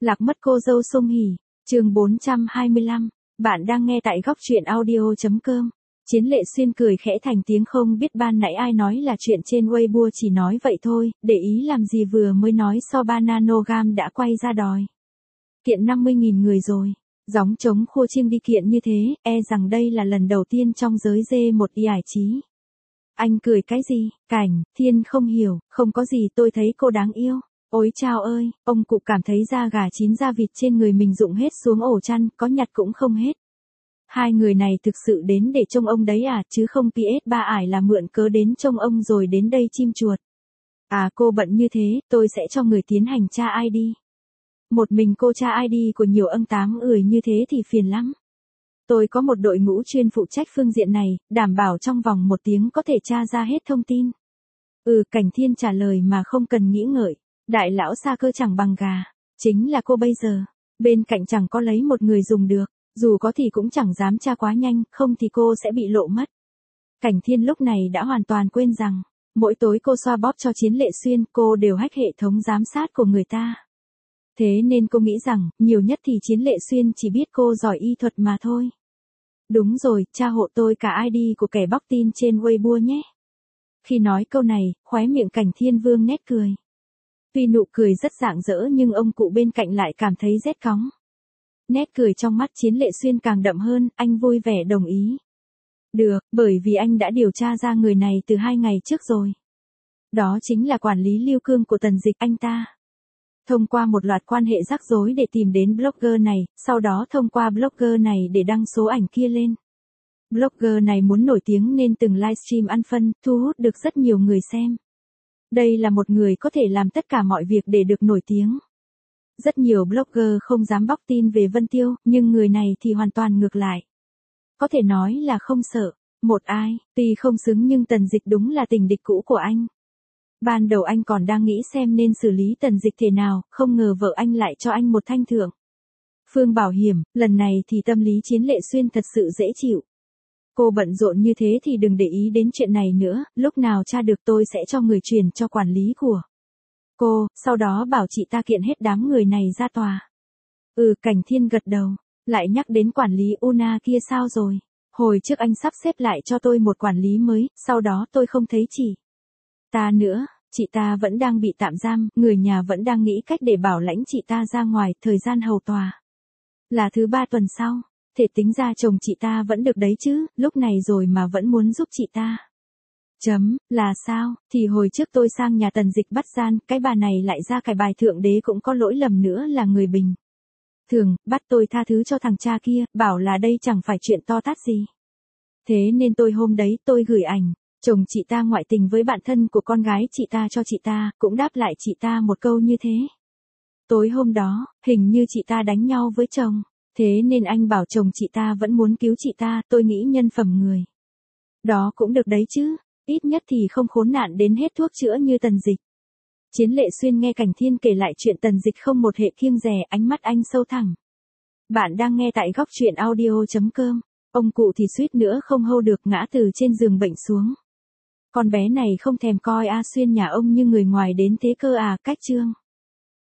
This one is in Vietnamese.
Lạc mất cô dâu Song Hỷ, chương 425, bạn đang nghe tại góc truyện audio.com. Chiến Lệ Xuyên cười khẽ thành tiếng không biết ban nãy ai nói là chuyện trên Weibo chỉ nói vậy thôi, để ý làm gì vừa mới nói so Bananogam đã quay ra đòi. Kiện 50.000 người rồi, gióng trống khua chiêng đi kiện như thế, e rằng đây là lần đầu tiên trong giới D1 giải trí. Anh cười cái gì, Cảnh, Thiên không hiểu, không có gì tôi thấy cô đáng yêu. Ôi chao ơi, ông cụ cảm thấy da gà chín da vịt trên người mình rụng hết xuống ổ chăn, có nhặt cũng không hết. Hai người này thực sự đến để trông ông đấy à, chứ không PS3 ải là mượn cớ đến trông ông rồi đến đây chim chuột. À cô bận như thế, tôi sẽ cho người tiến hành tra ID. Một mình cô tra ID của nhiều ông tám người như thế thì phiền lắm. Tôi có một đội ngũ chuyên phụ trách phương diện này, đảm bảo trong vòng 1 tiếng có thể tra ra hết thông tin. Cảnh Thiên trả lời mà không cần nghĩ ngợi. Đại lão xa cơ chẳng bằng gà. Chính là cô bây giờ. Bên cạnh chẳng có lấy một người dùng được. Dù có thì cũng chẳng dám tra quá nhanh, không thì cô sẽ bị lộ mất. Cảnh Thiên lúc này đã hoàn toàn quên rằng, mỗi tối cô xoa bóp cho Chiến Lệ Xuyên, cô đều hack hệ thống giám sát của người ta. Thế nên cô nghĩ rằng, nhiều nhất thì Chiến Lệ Xuyên chỉ biết cô giỏi y thuật mà thôi. Đúng rồi, tra hộ tôi cả ID của kẻ bóc tin trên Weibo nhé. Khi nói câu này, khóe miệng Cảnh Thiên vương nét cười. Tuy nụ cười rất rạng rỡ nhưng ông cụ bên cạnh lại cảm thấy rét cóng. Nét cười trong mắt Chiến Lệ Xuyên càng đậm hơn, anh vui vẻ đồng ý. Được, bởi vì anh đã điều tra ra người này từ 2 ngày trước rồi. Đó chính là quản lý Lưu Cương của Tần Dịch anh ta. Thông qua một loạt quan hệ rắc rối để tìm đến blogger này, sau đó thông qua blogger này để đăng số ảnh kia lên. Blogger này muốn nổi tiếng nên từng livestream ăn phân, thu hút được rất nhiều người xem. Đây là một người có thể làm tất cả mọi việc để được nổi tiếng. Rất nhiều blogger không dám bóc tin về Vân Tiêu, nhưng người này thì hoàn toàn ngược lại. Có thể nói là không sợ. Một ai, tuy không xứng nhưng Tần Dịch đúng là tình địch cũ của anh. Ban đầu anh còn đang nghĩ xem nên xử lý Tần Dịch thế nào, không ngờ vợ anh lại cho anh một thanh thưởng. Phương bảo hiểm, lần này thì tâm lý Chiến Lệ Xuyên thật sự dễ chịu. Cô bận rộn như thế thì đừng để ý đến chuyện này nữa, lúc nào tra được tôi sẽ cho người truyền cho quản lý của cô, sau đó bảo chị ta kiện hết đám người này ra tòa. Cảnh Thiên gật đầu, lại nhắc đến quản lý Una kia sao rồi? Hồi trước anh sắp xếp lại cho tôi một quản lý mới, sau đó tôi không thấy chị ta nữa, chị ta vẫn đang bị tạm giam, người nhà vẫn đang nghĩ cách để bảo lãnh chị ta ra ngoài, thời gian hầu tòa là thứ 3 tuần sau. Thể tính ra chồng chị ta vẫn được đấy chứ, lúc này rồi mà vẫn muốn giúp chị ta. Là sao, thì hồi trước tôi sang nhà Tần Dịch bắt gian, cái bà này lại ra cải bài thượng đế cũng có lỗi lầm nữa là người bình thường, bắt tôi tha thứ cho thằng cha kia, bảo là đây chẳng phải chuyện to tát gì. Thế nên tôi hôm đấy tôi gửi ảnh, chồng chị ta ngoại tình với bạn thân của con gái chị ta cho chị ta, cũng đáp lại chị ta một câu như thế. Tối hôm đó, hình như chị ta đánh nhau với chồng. Thế nên anh bảo chồng chị ta vẫn muốn cứu chị ta, tôi nghĩ nhân phẩm người đó cũng được đấy chứ, ít nhất thì không khốn nạn đến hết thuốc chữa như Tần Dịch. Chiến Lệ Xuyên nghe Cảnh Thiên kể lại chuyện Tần Dịch không một hệ kiêng dè, ánh mắt anh sâu thẳm. Bạn đang nghe tại góc truyện audio.com. Ông cụ thì suýt nữa không hô được ngã từ trên giường bệnh xuống. Con bé này không thèm coi A Xuyên nhà ông như người ngoài đến thế cơ à, cách chương.